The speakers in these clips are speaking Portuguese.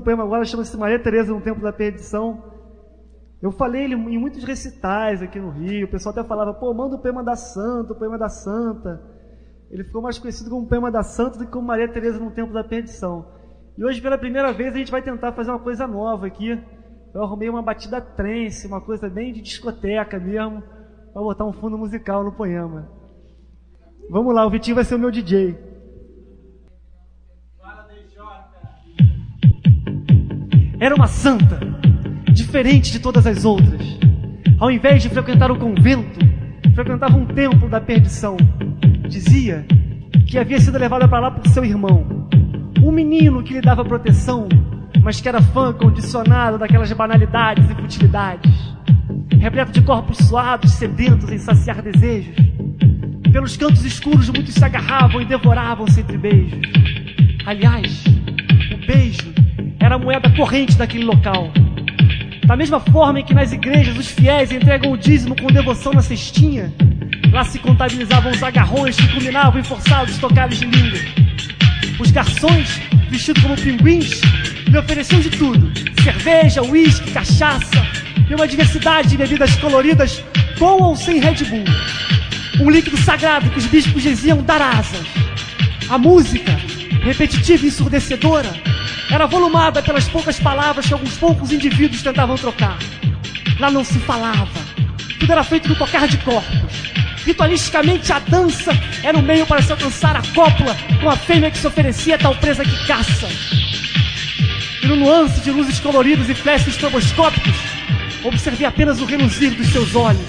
poema agora, chama-se Maria Teresa no Tempo da Perdição. Eu falei ele em muitos recitais aqui no Rio, o pessoal até falava, pô, manda o poema da Santa, o poema da Santa. Ele ficou mais conhecido como poema da Santa do que como Maria Teresa no Tempo da Perdição. E hoje, pela primeira vez, a gente vai tentar fazer uma coisa nova aqui. Eu arrumei uma batida trance, uma coisa bem de discoteca mesmo, para botar um fundo musical no poema. Vamos lá, o Vitinho vai ser o meu DJ. Era uma santa, diferente de todas as outras. Ao invés de frequentar o convento, frequentava um templo da perdição. Dizia que havia sido levada para lá por seu irmão, um menino que lhe dava proteção, mas que era fã condicionado daquelas banalidades e futilidades, repleto de corpos suados, sedentos em saciar desejos. Pelos cantos escuros muitos se agarravam e devoravam-se entre beijos. Aliás, o beijo era a moeda corrente daquele local. Da mesma forma em que nas igrejas os fiéis entregam o dízimo com devoção na cestinha, lá se contabilizavam os agarrões que culminavam em forçados tocares de língua. Os garçons, vestidos como pinguins, lhe ofereciam de tudo: cerveja, uísque, cachaça e uma diversidade de bebidas coloridas, com ou sem Red Bull. Um líquido sagrado que os bispos diziam dar asas. A música, repetitiva e ensurdecedora, era volumada pelas poucas palavras que alguns poucos indivíduos tentavam trocar. Lá não se falava, tudo era feito no tocar de corpos. Ritualisticamente a dança era o meio para se alcançar a cópula com a fêmea que se oferecia a tal presa que caça. E no nuance de luzes coloridas e flashes estroboscópicos, observei apenas o reluzir dos seus olhos.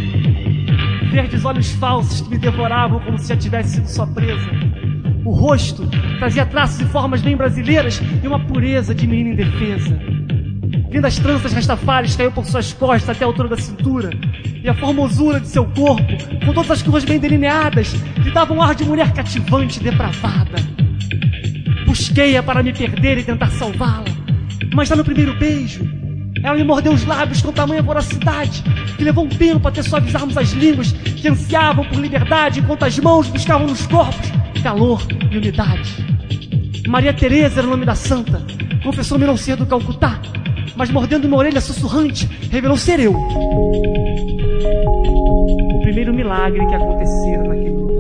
Verdes olhos falsos que me devoravam como se já tivesse sido sua presa. O rosto trazia traços e formas bem brasileiras e uma pureza de menina indefesa. Lindas tranças rastafares caíam por suas costas até a altura da cintura, e a formosura de seu corpo, com todas as curvas bem delineadas, lhe dava um ar de mulher cativante e depravada. Busquei-a para me perder e tentar salvá-la, mas já no primeiro beijo, ela me mordeu os lábios com tamanha voracidade que levou um tempo até suavizarmos as línguas que ansiavam por liberdade, enquanto as mãos buscavam nos corpos calor e umidade. Maria Teresa era o nome da santa. Confessou-me não ser do Calcutá, mas mordendo uma orelha sussurrante, revelou ser eu. O primeiro milagre que acontecera naquele lugar.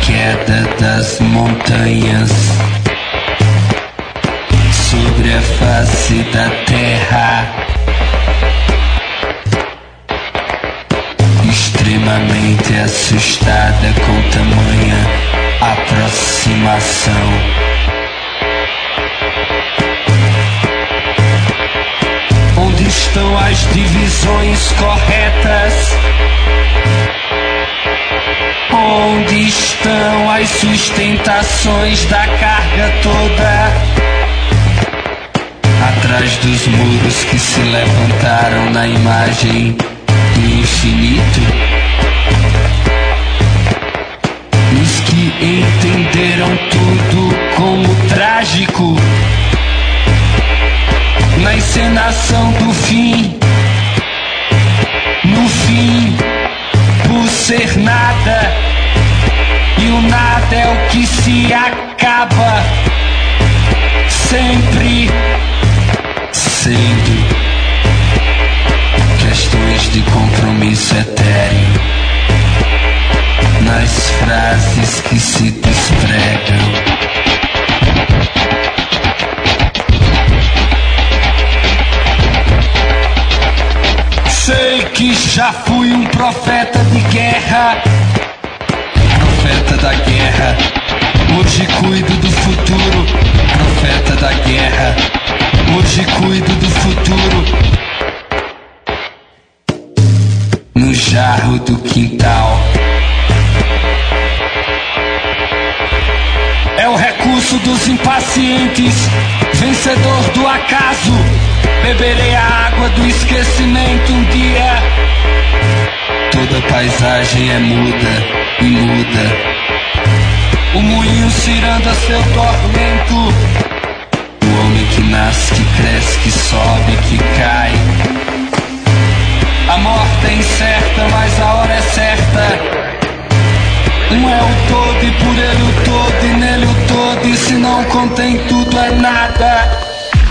queda das montanhas sobre a face da terra, extremamente assustada com tamanha aproximação. Onde estão as divisões corretas? Onde estão as sustentações da carga toda? Atrás dos muros que se levantaram na imagem do infinito, os que entenderam tudo como trágico, na encenação do fim, no fim, por ser nada, e o nada é o que se acaba, sempre sendo questões de compromisso etéreo nas frases que se despregam. Sei que já fui um profeta de guerra, profeta da guerra. Hoje cuido do futuro, profeta da guerra. Hoje cuido do futuro. No jarro do quintal. É o recurso dos impacientes, vencedor do acaso. Beberei a água do esquecimento um dia. Toda paisagem é muda e muda. O moinho ciranda seu tormento. O homem que nasce, que cresce, que sobe, que cai. A morte é incerta, mas a hora é certa. Um é o todo e por ele o todo e nele o todo. E se não contém tudo é nada.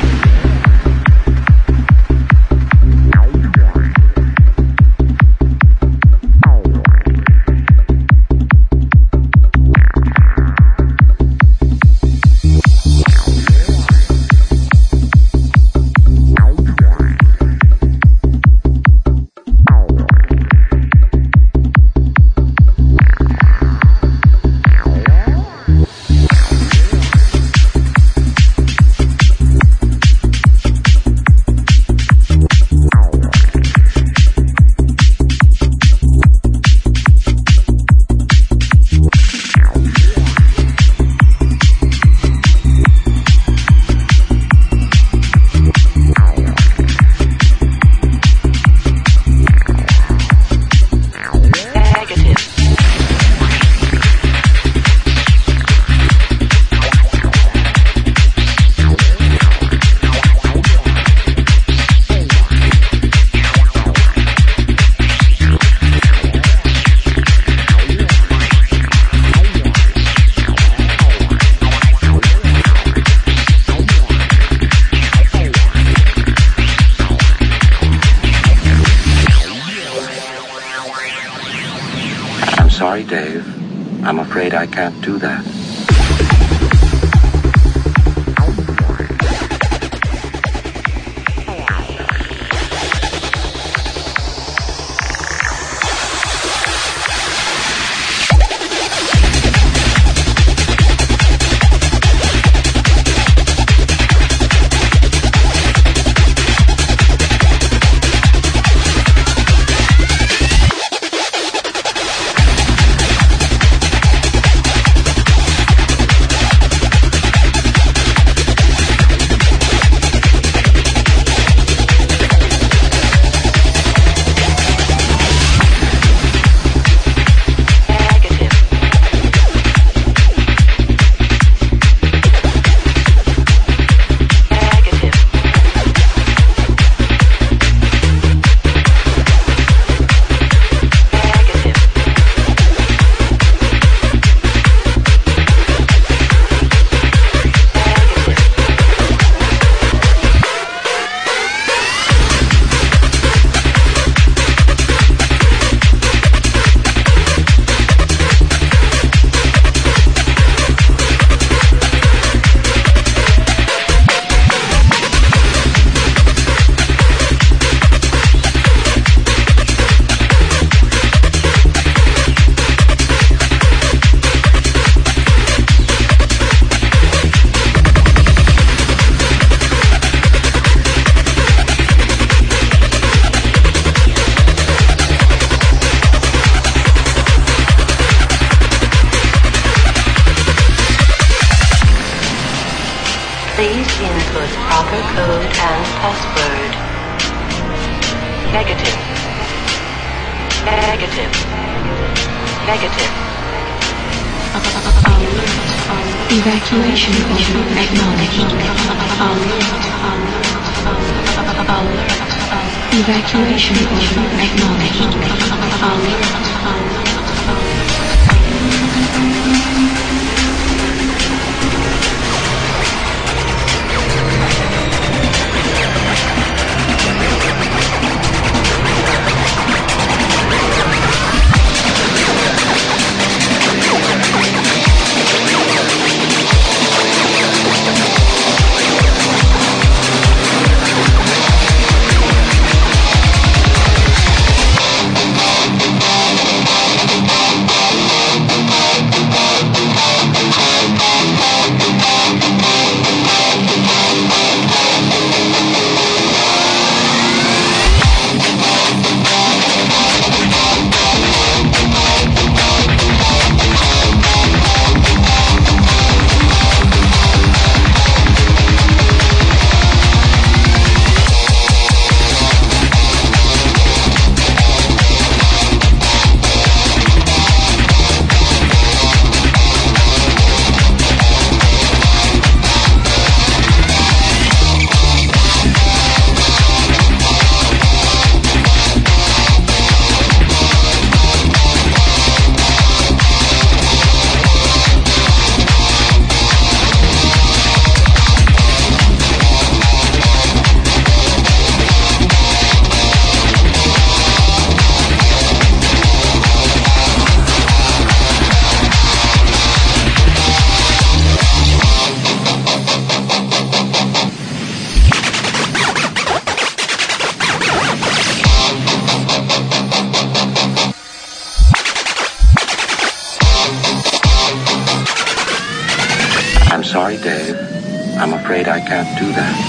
Sorry, Dave. I'm afraid I can't do that. Please input proper code and password. Negative. Negative. Negative. Evacuation order acknowledged. Evacuation order acknowledged. I'm sorry, Dave. I'm afraid I can't do that.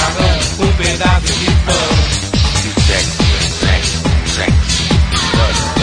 Sex, sex, sex,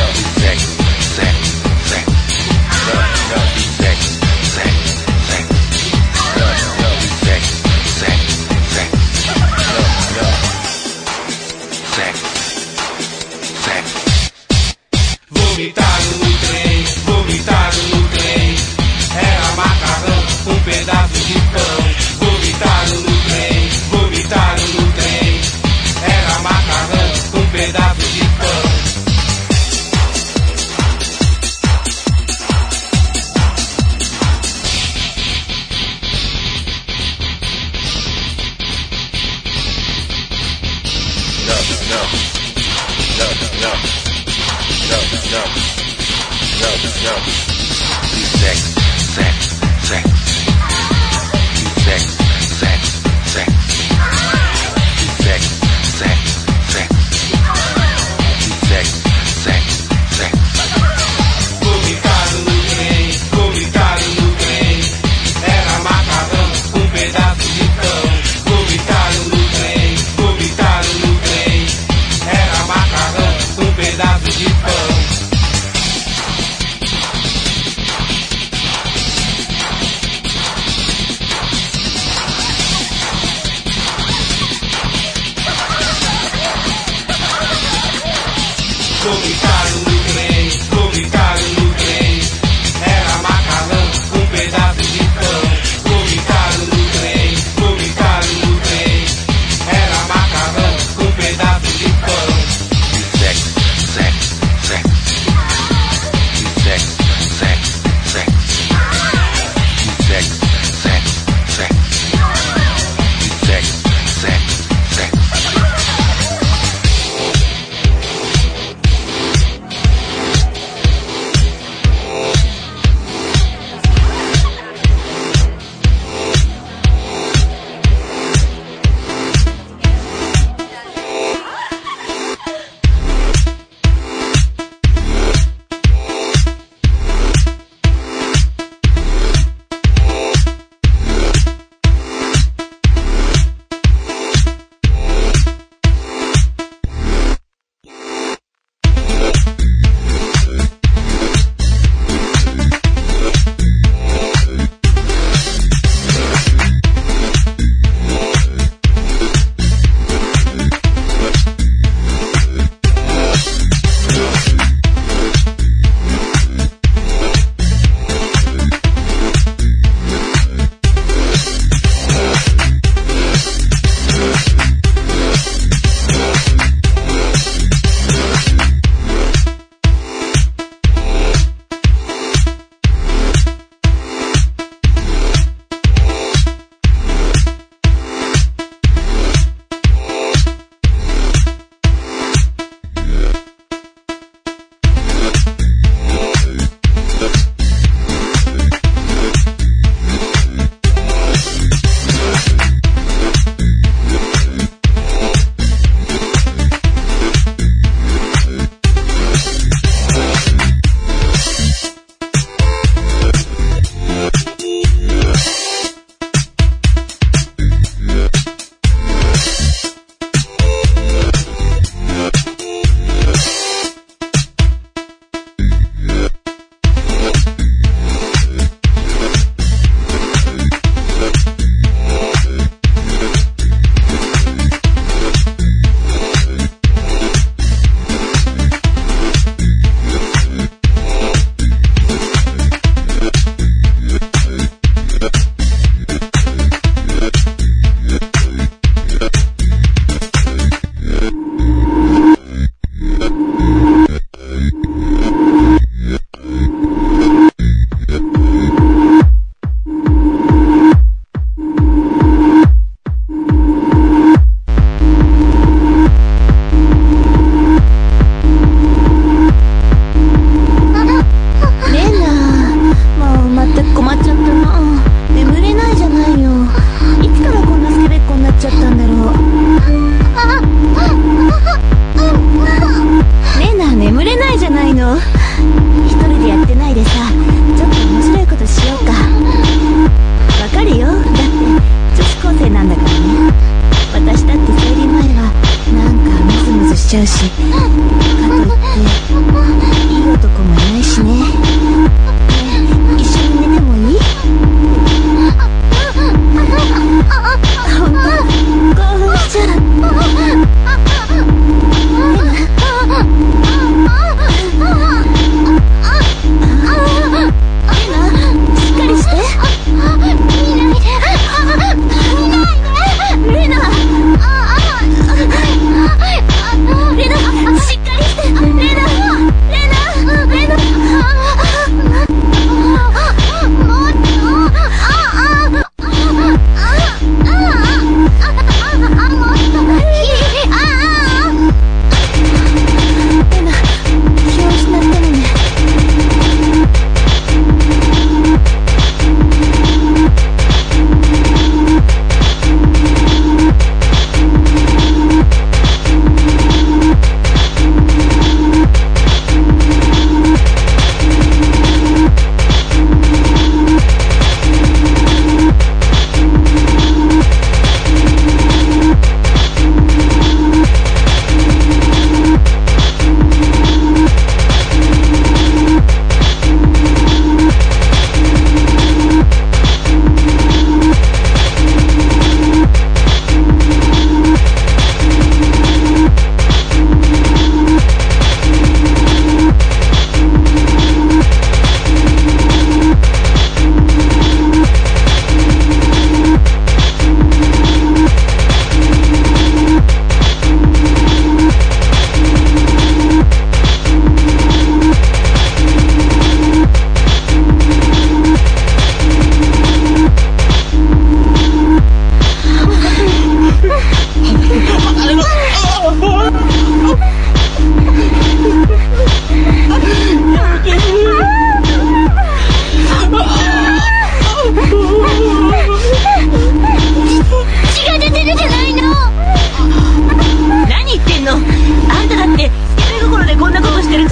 レナ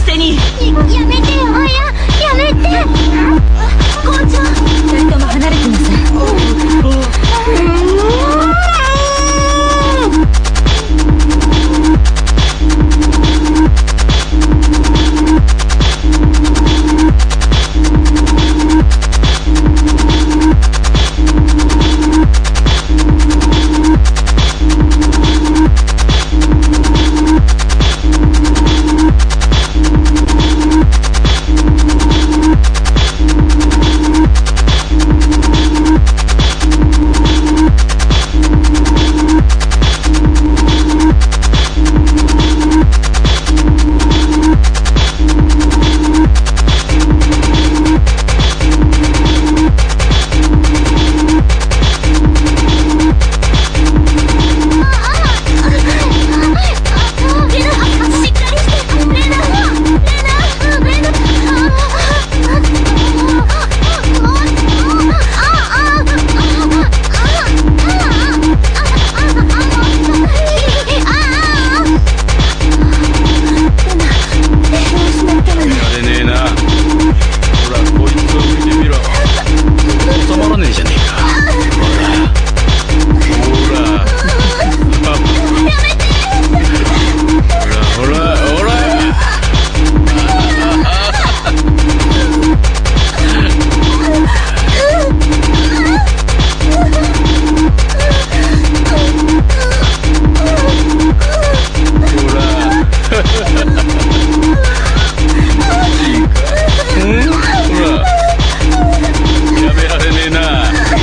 せに。やめてよ、やめて。校長。二人とも離れてなさい。やめられねえな。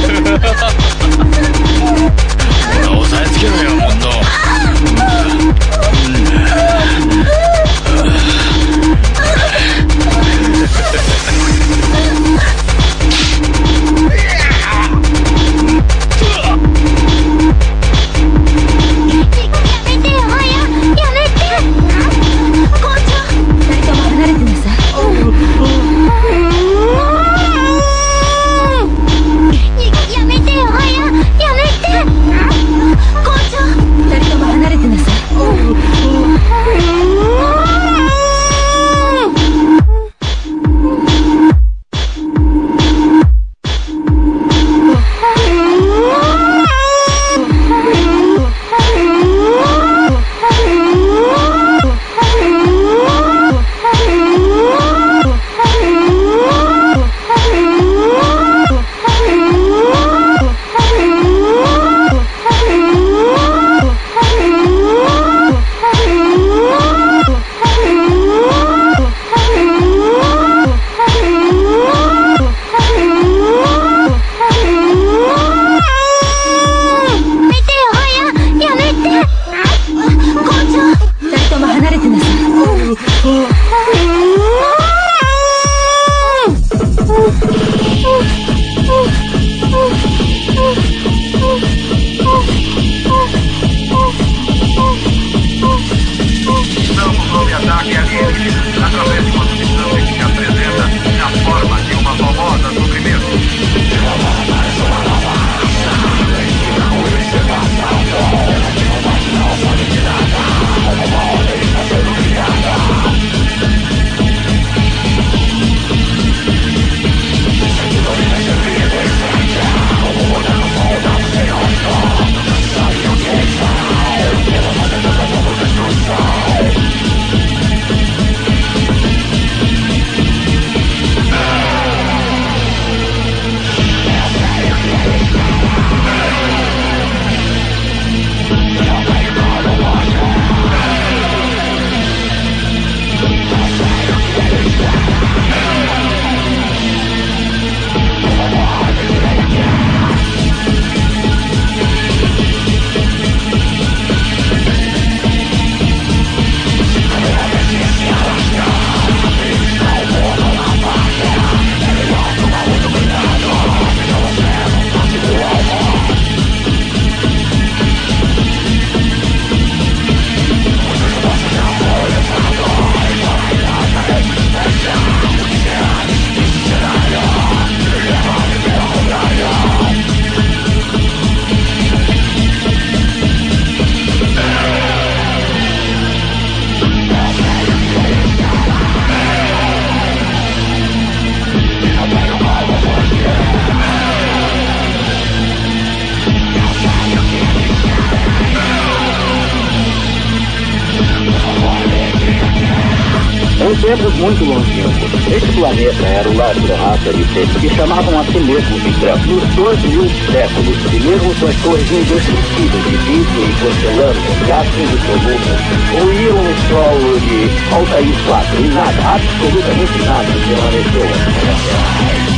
tempos muito longínquos, este planeta era o lar de raça de seres que chamavam a si mesmos de Crã. Nos 12.000 séculos, e mesmo suas torres indestrutíveis de vidro e porcelana, gastos e columnas, ruíram um solo de Altair 4 e nada, absolutamente nada, permaneceu na Terra.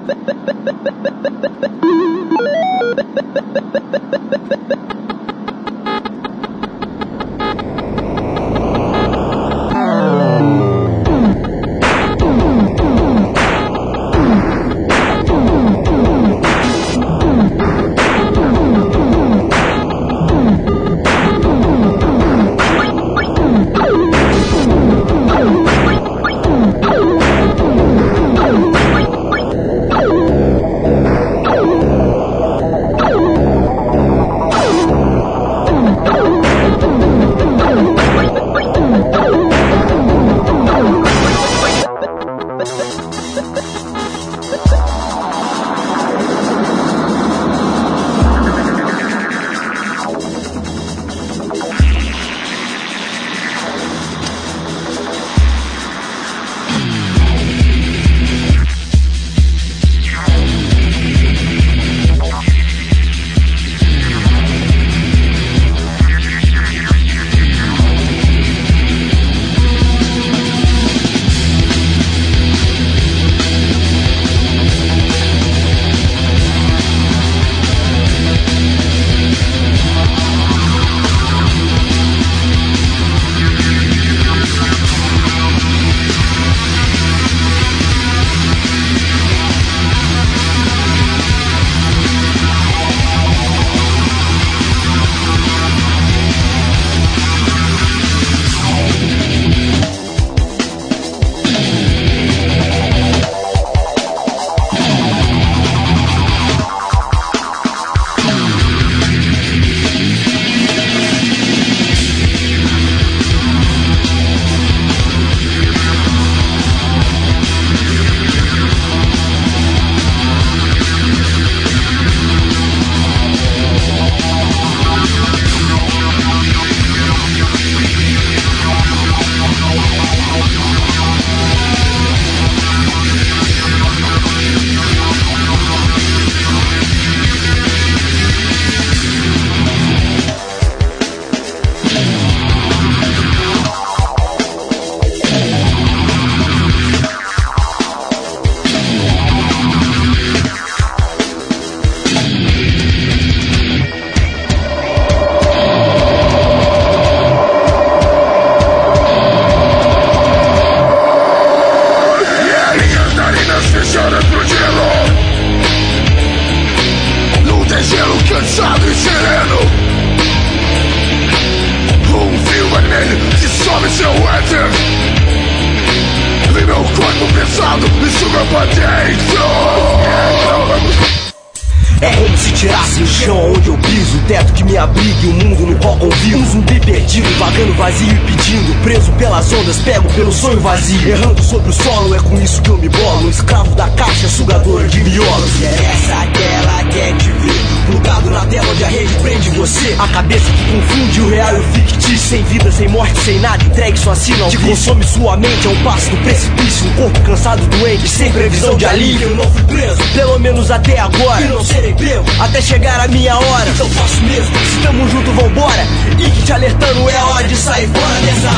É como se tirasse o chão onde eu piso, o teto que me abriga e o mundo no qual convivo. Um zumbi perdido, vagando vazio e pedindo, preso pelas ondas, pego pelo sonho vazio. Errando sobre o solo, é com isso que eu me bolo. Um escravo da caixa, sugador de miolos. E é essa tela quer te ver, plugado na tela onde a rede prende você. A cabeça que confunde o real e o fictício. Sem vida, sem morte, sem nada, entregue sua sina ao vício. Te consome sua mente, é um passo do precipício. Um corpo cansado, doente, sem previsão de alívio. Eu não fui preso, pelo menos até agora. E não serei pego, até chegar a minha hora. Então faço mesmo, se tamo junto, vambora. E que te alertando, é a hora de sair fora dessa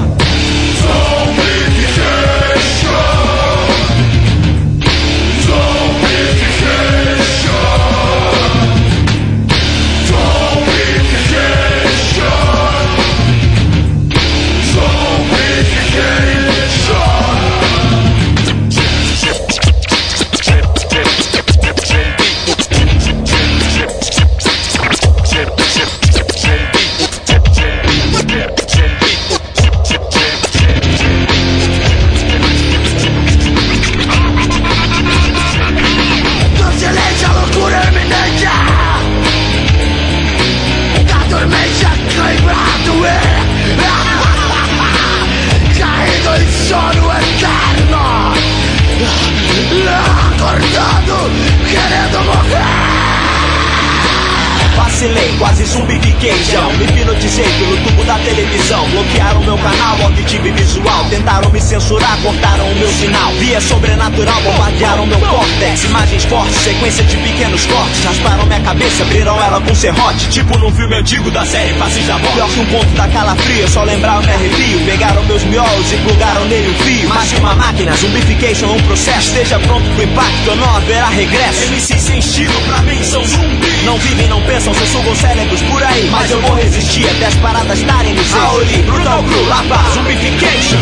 zombification. Sono eterno, acordado, querendo morrer. Vacilei, quase zumbifiquei já. Me hipnotizei pelo tubo da televisão. Bloquearam meu canal, auditivo e visual. Tentaram me censurar, cortaram o meu sinal. Via sobrenatural, bombardearam meu córtex. Imagem imagens fortes, sequência de pequenos cortes. Rasparam minha cabeça, abriram ela com serrote, tipo num filme antigo da série Faces da Morte. Pior que um ponto da calafria, só lembrar eu me arrepio. Pegaram meus miolos e plugaram nele o fio. Mais de uma máquina, zumbification é um processo. Esteja pronto pro impacto ou não haverá regresso. MCs sem estilo pra mim são zumbis. Não vivem, não pensam, só sugam cérebros por aí. Mas eu vou resistir até as paradas estarem no seu. Aoli, Brutal Crew, Lapa, Zumbification.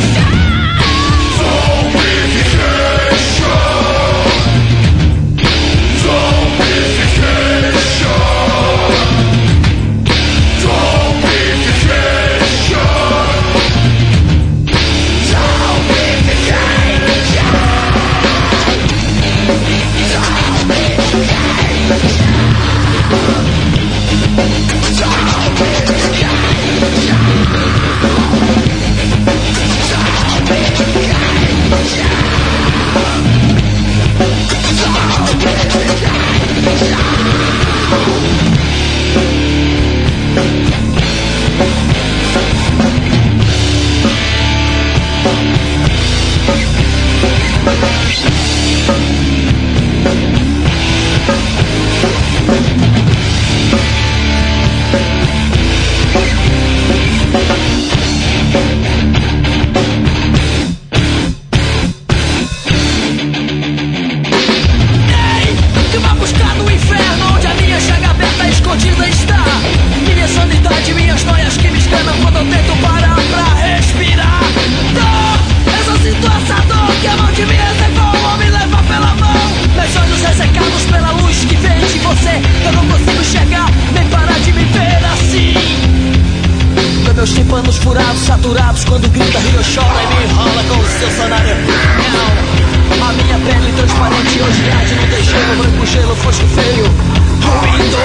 Saturados quando grita Rio chora e me enrola com o seu sonário. A minha pele transparente hoje há de não ter gelo, branco gelo, fosco feio, ruído.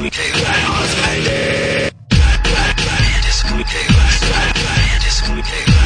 Anti-communication.